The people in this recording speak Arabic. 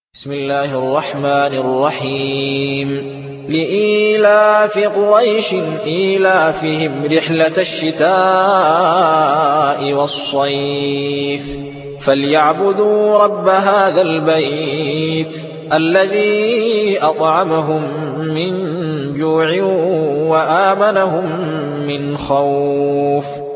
بسم الله الرحمن الرحيم لإيلاف قريش إيلافهم رحلة الشتاء والصيف فليعبدوا رب هذا البيت الذي أطعمهم من جوع وآمنهم من خوف